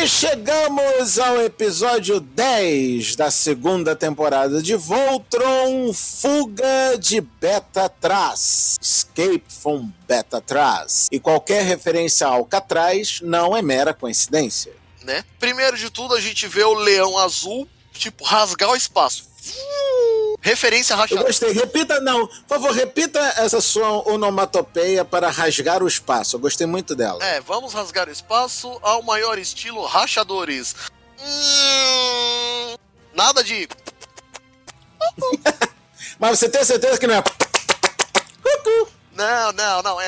E chegamos ao episódio 10 da segunda temporada de Voltron, Fuga de Betatraz, Escape from Betatraz. E qualquer referência ao Alcatraz não é mera coincidência. Né? Primeiro de tudo, a gente vê o leão azul, tipo, rasgar o espaço. Referência rachadora. Eu gostei. Repita, não. Por favor, repita essa sua onomatopeia para rasgar o espaço. Eu gostei muito dela. Vamos rasgar o espaço ao maior estilo rachadores. Nada de... Mas você tem certeza que não é... Não.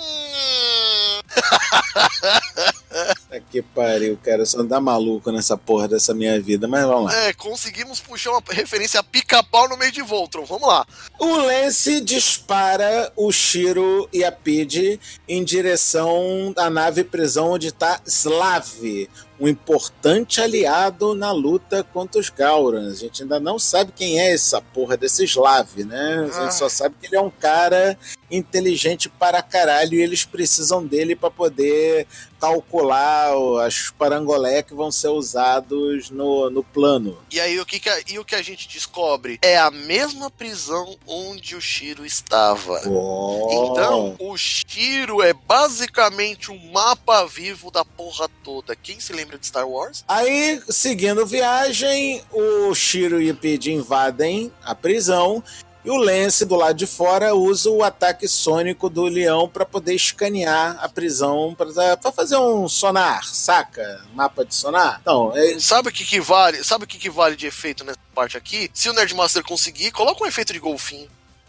Que pariu, cara. Só dá maluco nessa porra dessa minha vida. Mas vamos lá. Conseguimos puxar uma referência a pica-pau no meio de Voltron. Vamos lá. O Lance dispara o Shiro e a Pidgey em direção à nave prisão onde está Slav, um importante aliado na luta contra os Gaurans. A gente ainda não sabe quem é essa porra desse Slav, né? A gente só sabe que ele é um cara inteligente para caralho e eles precisam dele para poder calcular as parangolé que vão ser usados no plano. E aí o que a gente descobre? É a mesma prisão onde o Shiro estava. Então, o Shiro é basicamente um mapa vivo da porra toda. Quem se lembra de Star Wars? Aí, seguindo viagem, o Shiro e o Pidgey invadem a prisão e o Lance, do lado de fora, usa o ataque sônico do leão para poder escanear a prisão, para fazer um sonar, saca? Mapa de sonar. Então, Sabe o que vale de efeito nessa parte aqui? Se o Nerdmaster conseguir, coloca um efeito de golfinho.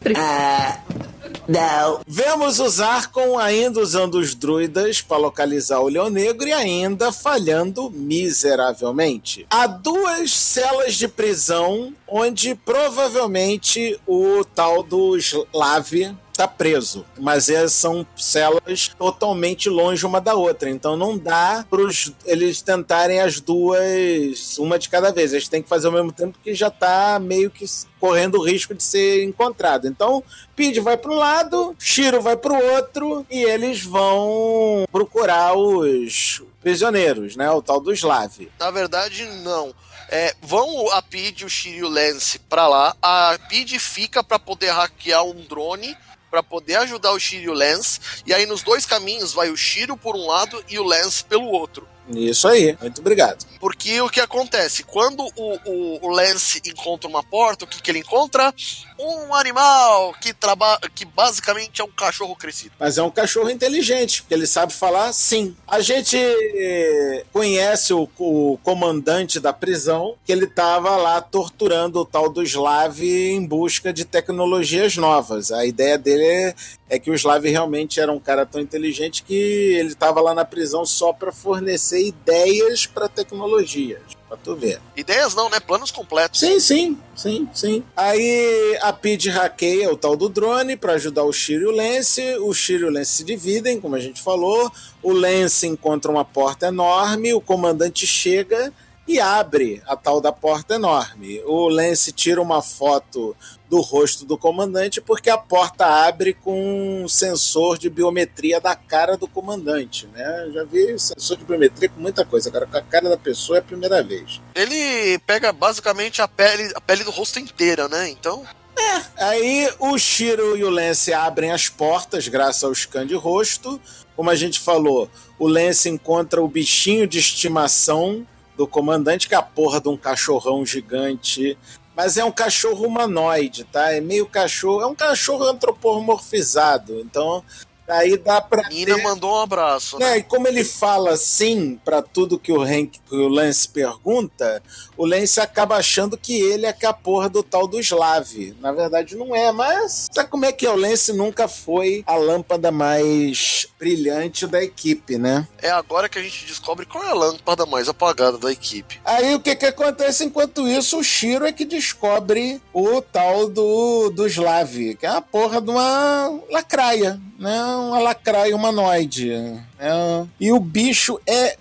Não. Vemos o Zarkon ainda usando os druidas para localizar o Leão Negro e ainda falhando miseravelmente. Há 2 celas de prisão onde provavelmente o tal do Slav tá preso, mas são celas totalmente longe uma da outra, então não dá para eles tentarem as duas, uma de cada vez, eles têm que fazer ao mesmo tempo que já tá meio que correndo o risco de ser encontrado. Então, Pidgey vai para um lado, Shiro vai para o outro e eles vão procurar os prisioneiros, né, o tal do Slav. Na verdade, não. Vão a Pidgey, o Shiro e o Lance pra lá, a Pidgey fica pra poder hackear um drone para poder ajudar o Shiro e o Lance, e aí nos 2 caminhos vai o Shiro por um lado e o Lance pelo outro. Isso aí, muito obrigado. Porque o que acontece? Quando o Lance encontra uma porta, o que ele encontra? Um animal que basicamente é um cachorro crescido. Mas é um cachorro inteligente, porque ele sabe falar sim. A gente conhece o comandante da prisão, que ele estava lá torturando o tal do Slav em busca de tecnologias novas. A ideia dele é que o Slav realmente era um cara tão inteligente que ele estava lá na prisão só para fornecer ideias para tecnologias. Pra tu ver. Ideias não, né? Planos completos. Sim. Aí a Pidgey hackeia o tal do drone pra ajudar o Shiro e o Lance. O Shiro e o Lance se dividem, como a gente falou. O Lance encontra uma porta enorme, o comandante chega e abre a tal da porta enorme. O Lance tira uma foto do rosto do comandante porque a porta abre com um sensor de biometria da cara do comandante, né? Já vi sensor de biometria com muita coisa, agora com a cara da pessoa é a primeira vez. Ele pega basicamente a pele do rosto inteira, né? Então... Aí o Shiro e o Lance abrem as portas graças ao scan de rosto. Como a gente falou, o Lance encontra o bichinho de estimação do comandante, que é a porra de um cachorrão gigante. Mas é um cachorro humanoide, tá? É meio cachorro... É um cachorro antropomorfizado. Então, aí dá pra Nina mandou um abraço, né? E como ele fala sim pra tudo que o Lance pergunta, o Lance acaba achando que ele é que a porra do tal do Slav. Na verdade não é, mas sabe como é que é? O Lance nunca foi a lâmpada mais brilhante da equipe, né? É agora que a gente descobre qual é a lâmpada mais apagada da equipe. Aí o que acontece? Enquanto isso, o Shiro é que descobre o tal do Slav, que é a porra de uma lacraia, né? Uma lacraia humanoide. E o bicho é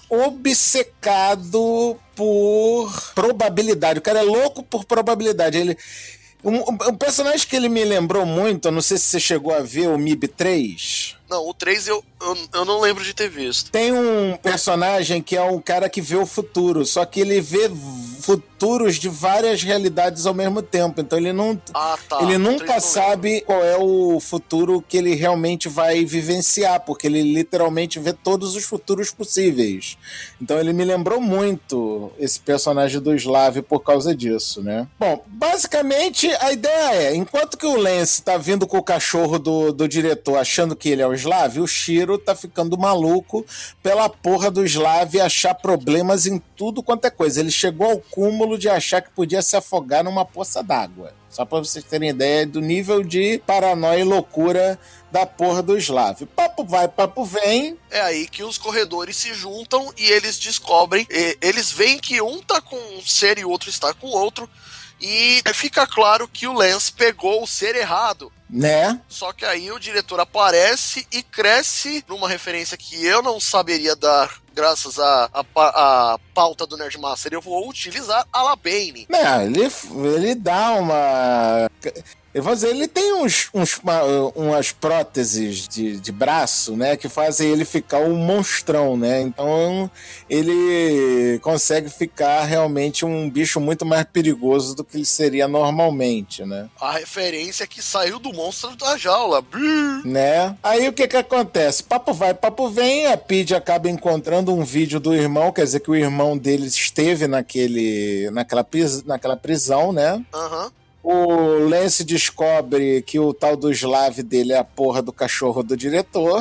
obcecado por probabilidade. O cara é louco por probabilidade. Um personagem que ele me lembrou muito, eu não sei se você chegou a ver o MIB 3. Não, o 3 eu não lembro de ter visto. Tem um personagem que é um cara que vê o futuro, só que ele vê futuros de várias realidades ao mesmo tempo. Então ele ele nunca sabe qual é o futuro que ele realmente vai vivenciar, porque ele literalmente vê todos os futuros possíveis. Então ele me lembrou muito esse personagem do Slav por causa disso, né? Bom, basicamente a ideia é, enquanto que o Lance tá vindo com o cachorro do diretor achando que ele é o Slav, o Shiro tá ficando maluco pela porra do Slav achar problemas em tudo quanto é coisa. Ele chegou ao cúmulo de achar que podia se afogar numa poça d'água. Só pra vocês terem ideia do nível de paranoia e loucura da porra do Slav. Papo vai, papo vem. É aí que os corredores se juntam e eles descobrem, eles veem que um tá com um ser e o outro está com o outro, e fica claro que o Lance pegou o ser errado. Né? Só que aí o diretor aparece e cresce numa referência que eu não saberia dar, graças à pauta do Nerdmaster. Eu vou utilizar a Labane. Não, ele dá uma... Eu vou dizer, ele tem umas próteses de braço, né, que fazem ele ficar um monstrão, né? Então ele consegue ficar realmente um bicho muito mais perigoso do que ele seria normalmente, né? A referência que saiu do monstro da jaula. Né? Aí o que acontece? Papo vai, papo vem, a Pidge acaba encontrando um vídeo do irmão, quer dizer que o irmão dele esteve naquela prisão, né? Aham. O Lance descobre que o tal do Slav dele é a porra do cachorro do diretor.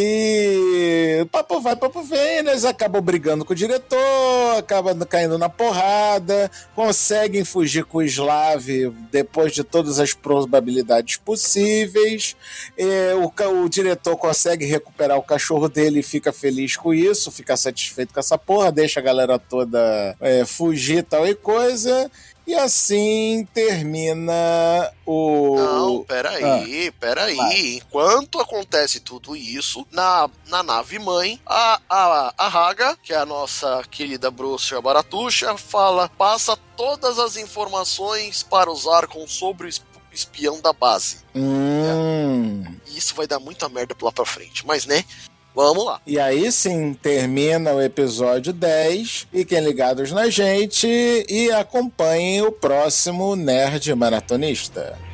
E papo vai, papo vem, eles acabam brigando com o diretor, acabam caindo na porrada, conseguem fugir com o Slav depois de todas as probabilidades possíveis. O diretor consegue recuperar o cachorro dele e fica feliz com isso, fica satisfeito com essa porra, deixa a galera toda fugir tal e coisa. E assim termina o... Não, peraí. Enquanto acontece tudo isso, na nave mãe, a Haga, que é a nossa querida bruxa Baratuxa, passa todas as informações para os Archon sobre o espião da base. E isso vai dar muita merda lá pra frente, mas né... Vamos lá. E aí sim, termina o episódio 10. Fiquem ligados na gente e acompanhem o próximo Nerd Maratonista.